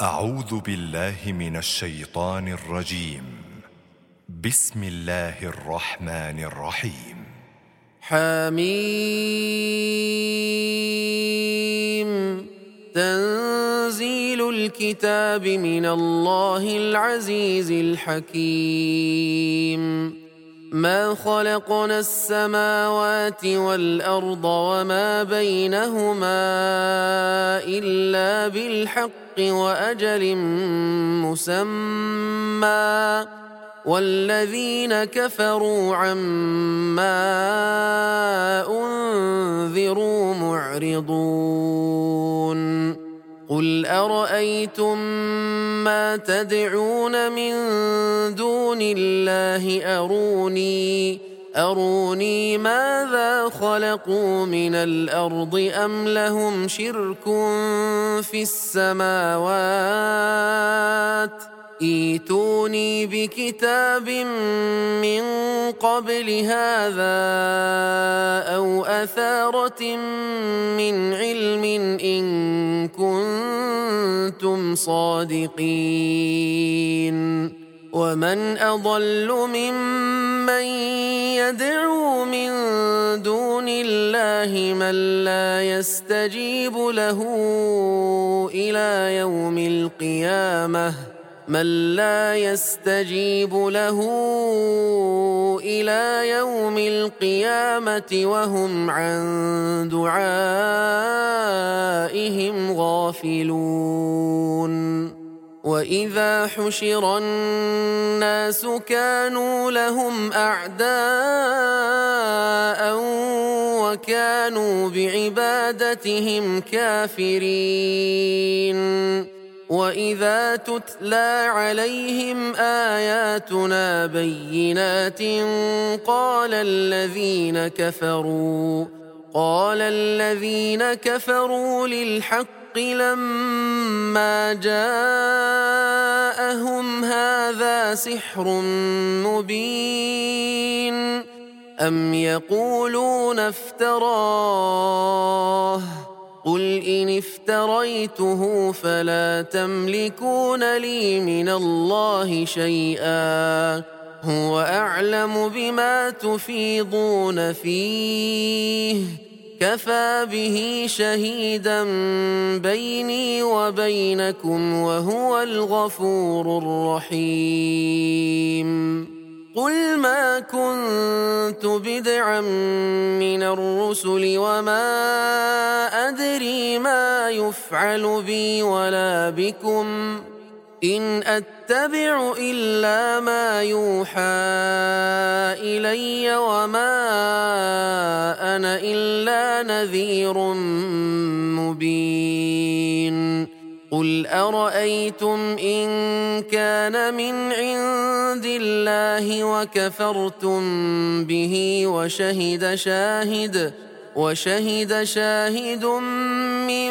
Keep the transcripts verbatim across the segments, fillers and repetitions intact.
أعوذ بالله من الشيطان الرجيم. بسم الله الرحمن الرحيم. حميم. تنزيل الكتاب من الله العزيز الحكيم. ما خلقنا السماوات والأرض وما بينهما إلا بالحق وأجل مسمى والذين كفروا عما أنذروا معرضون. قل أرأيتم ما تدعون من دون الله أروني أروني ماذا خلقوا من الأرض أم لهم شرك في السماوات ائتوني بكتاب من قبل هذا أو أثارة من علم إن كنتم صادقين. ومن أضل ممن يدعو من دون الله من لا يستجيب له إلى يوم القيامة من لا يستجيب له إلى يوم القيامة وهم عن دعائهم غافلون. وإذا حشر الناس كانوا لهم أعداء وكانوا بعبادتهم كافرين. وإذا تتلى عليهم آياتنا بينات قال الذين كفروا قال الذين كفروا للحق لما جاءهم هذا سحر مبين أم يقولون افتراه قل إن افتريته فلا تملكون لي من الله شيئا هو أعلم بما تفيضون فيه كفى به شهيدا بيني وبينكم وهو الغفور الرحيم. قل ما كنت بدعا من الرسل وما أدري ما يفعل بي ولا بكم إن أتبع إلا ما يوحى إلي وما أنا إلا نذير مبين. قل أرأيتم إن كان من عند الله وكفرتم به وشهد شاهد وشهد شاهد من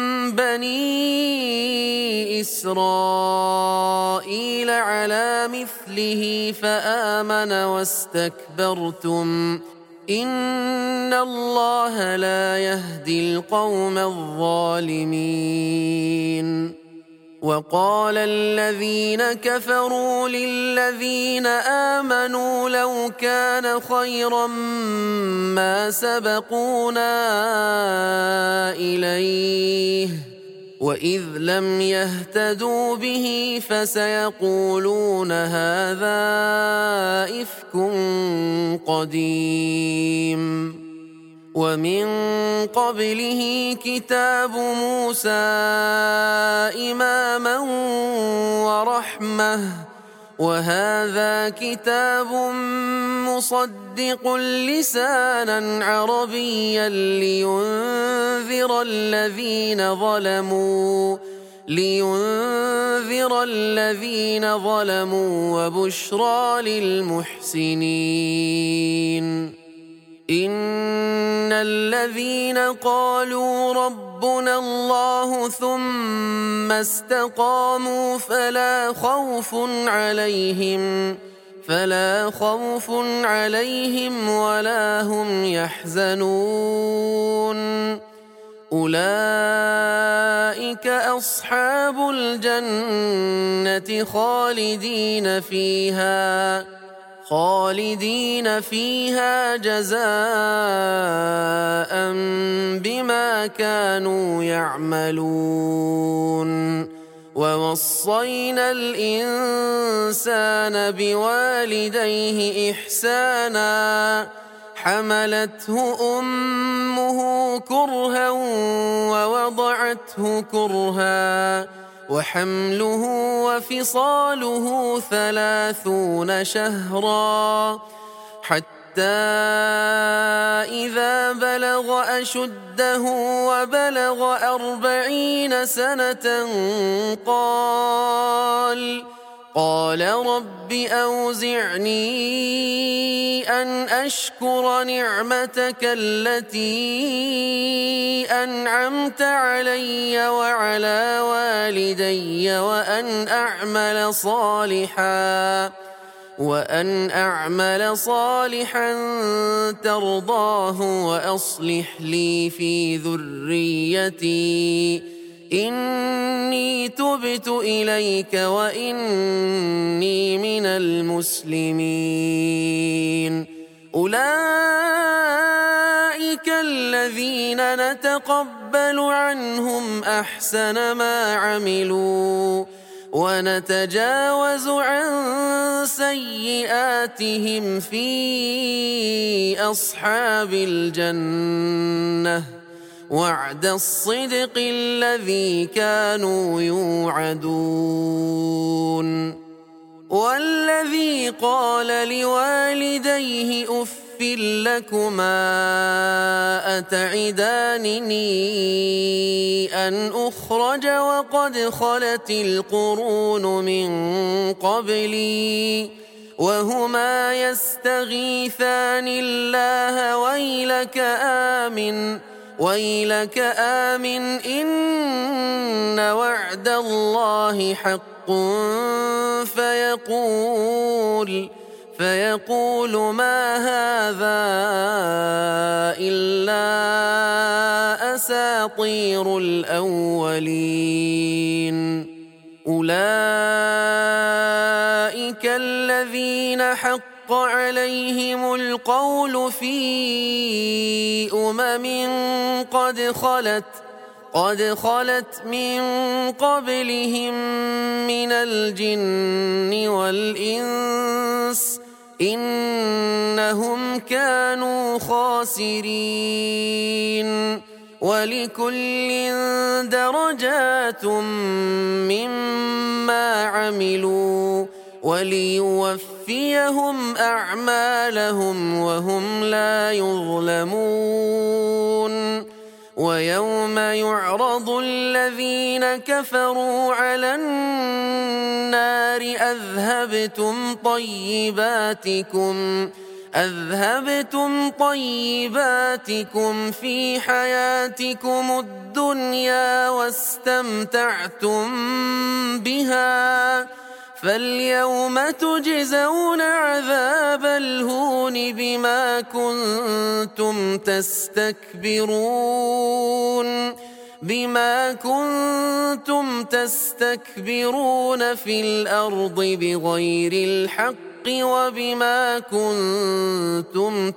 بني إسرائيل على مثله فآمن واستكبرتم إن الله لا يهدي القوم الظالمين. وقال الذين كفروا للذين آمنوا لو كان خيرا ما سبقونا إليه وإذ لم يهتدوا به فسيقولون هذا إفك قديم. ومن قبله كتاب موسى إماما ورحمة وهذا كتاب مصدق لسانا عربيا لينذر الذين ظلموا لينذر الذين ظلموا وبشرى للمحسنين. إن الذين قالوا ربنا الله ثم استقاموا فلا خوف عليهم فلا خوف عليهم ولا هم يحزنون أولئك أصحاب الجنة خالدين فيها خالدين فيها جزاء بما كانوا يعملون ووصينا الإنسان بوالديه إحسانا حملته أمه كرها ووضعته كرها وحمله وفصاله ثلاثون شهرا حتى إذا بلغ أشده وبلغ أربعين سنة قال قال رب أوزعني أن أشكر نعمتك التي أنعمت علي وعلى والدي وأن أعمل صالحا وأن أعمل صالحا ترضاه وأصلح لي في ذريتي إني تبت إليك وإني من المسلمين أولئك الذين نتقبل عنهم أحسن ما عملوا ونتجاوز عن سيئاتهم في أصحاب الجنة وعد الصدق الذي كانوا يوعدون والذي قال لوالديه أف لكما أتعدانني أن أخرج وقد خلت القرون من قبلي وهما يستغيثان الله ويلك آمن ويلك آمن إن وعد الله حق فيقول فيقول ما هذا إلا أساطير الأولين أولئك الذين حق عليهم القول في أمم قد خلت قد خلت من قبلهم من الجن والإنس إنهم كانوا خاسرين ولكل درجات مما عملوا وليوفيهم أعمالهم وهم لا يظلمون ويوم يعرض الذين كفروا على النار أذهبتم طيباتكم أذهبتم طيباتكم في حياتكم الدنيا واستمتعتم بها فاليوم تجزون عذاب الهون بما كنتم تستكبرون بما كنتم تستكبرون في الأرض بغير الحق وبما كنتم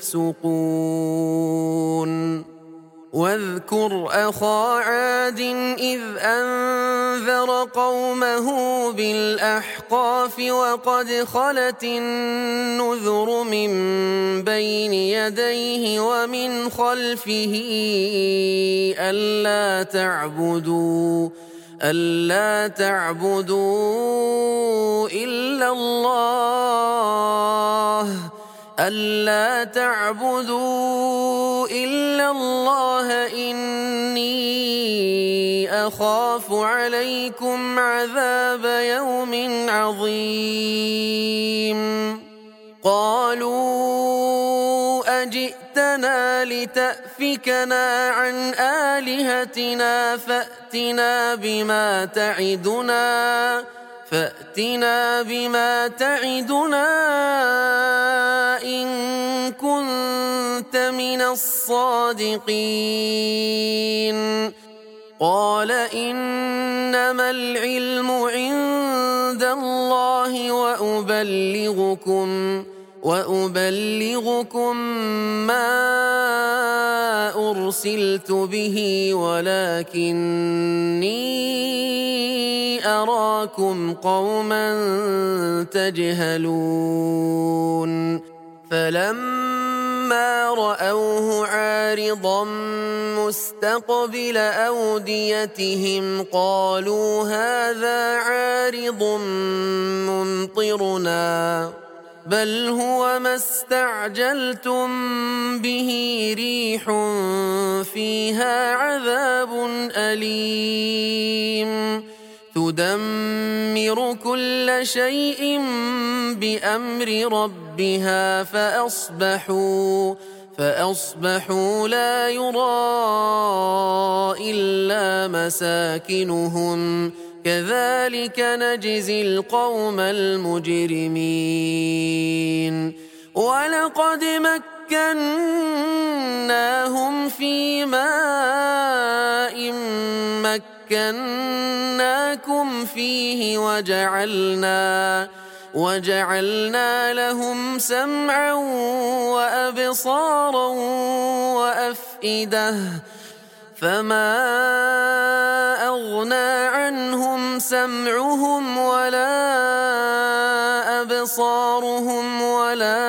تفسقون واذكر أخا عاد إذ أنذر قومه بالأحقاف وقد خلت النذر من بين يديه ومن خلفه ألا تعبدوا ألا تعبدوا إلا الله ألا تعبدوا إلا الله إني أخاف عليكم عذاب يوم عظيم قالوا أجئتنا لتأفكنا عن آلهتنا فأتنا بما تعدنا فأتنا بما تعدنا إن كنت كنت من الصادقين قال إنما العلم عند الله وأبلغكم وأبلغكم ما أرسلت به ولكني أراكم قوما تجهلون فلما رأوه عارضا مستقبل أوديتهم قالوا هذا عارض ممطرنا بل هو ما استعجلتم به ريح فيها عذاب أليم تدمر كل شيء بأمر ربها فأصبحوا فأصبحوا لا يرى إلا مساكنهم كذلك نجزي القوم المجرمين ولقد مكناهم في ماء مكناكم فيه وجعلنا وجعلنا لهم سمعا وأبصارا وأفئدة فما أغنى عنهم سمعهم ولا أبصارهم ولا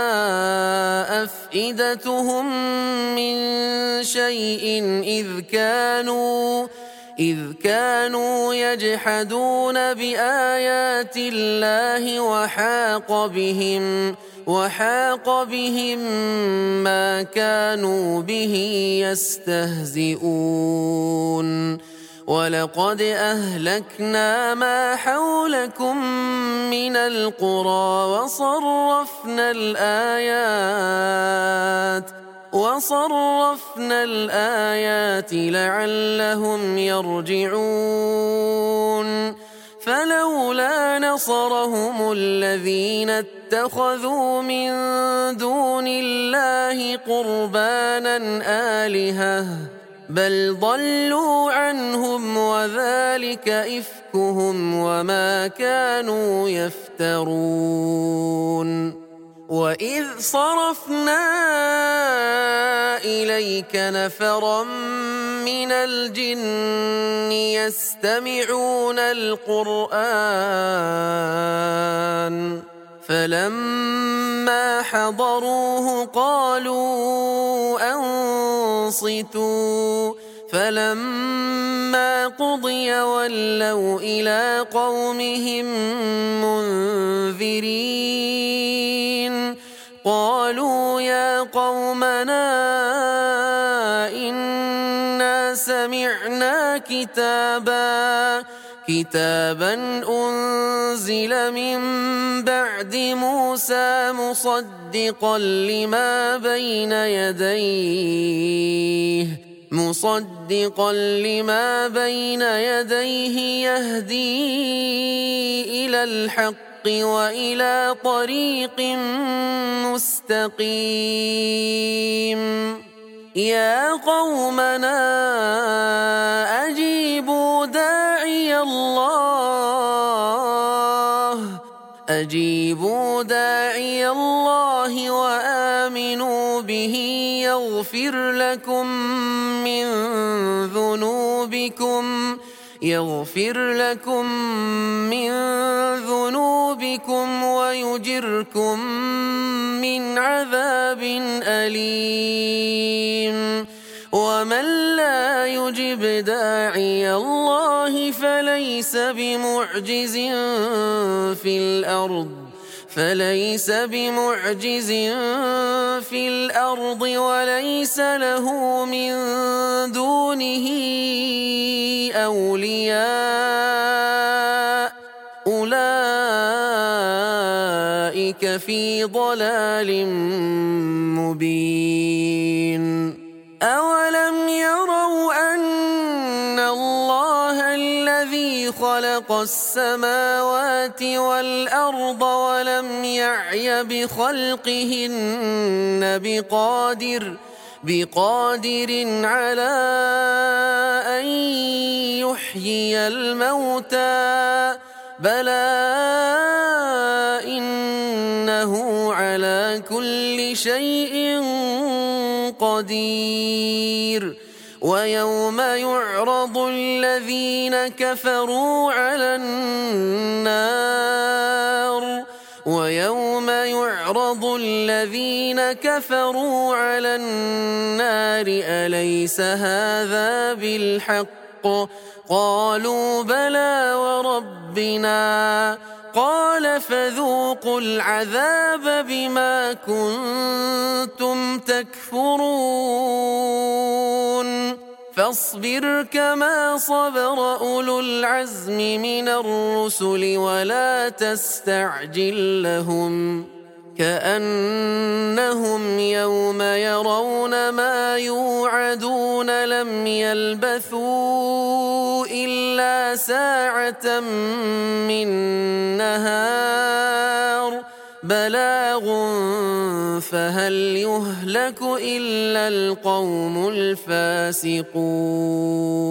أفئدتهم من شيء إذ كانوا إذ كانوا يجحدون بآيات الله وحاق بهم وحاق بهم ما كانوا به يستهزئون ولقد أهلكنا ما حولكم من القرى وصرفنا الآيات وصرفنا الآيات لعلهم يرجعون فلولا نصرهم الذين اتخذوا من دون الله قربانا آلهة بل ضلوا عنهم وذلك إفكهم وما كانوا يفترون وإذ صرفنا إليك نفرا من الجن يستمعون القرآن فلما حضروه قالوا أنصتوا فلما قضي ولوا إلى قومهم منذرين قالوا يا قومنا إنا سمعنا كتابا كتابا أنزل من بعد موسى مصدقا لما بين يديه مصدقا لما بين يديه يهدي إلى الحق وإلى طريق مستقيم يا قومنا أجيبوا داعي الله أجيبوا داعي الله وآمنوا به يغفر لكم من ذنوبكم يغفر لكم من ذنوبكم ويجركم من عذاب أليم ومن لا يجب داعي الله فليس بمعجز في الأرض فليس بمعجز في الأرض وليس له من دونه أولياء أولئك في ضلال مبين أولم يروا أن الله الذي خلق السماوات والأرض ولم يعي بخلقهن بقادر بقادر على أن يحيي الموتى بلى إنه على كل شيء قدير ويوم يعرض الذين كفروا على النار ويوم يعرض الذين كفروا على النار أليس هذا بالحق قالوا بلى وربنا قال فذوقوا العذاب بما كنتم تكفرون فاصبر كما صبر أولو العزم من الرسل ولا تستعجل لهم كأنهم يوم يرون ما يوعدون لم يلبثوا إلا ساعة من نهار بلاغ فهل يهلك إلا القوم الفاسقون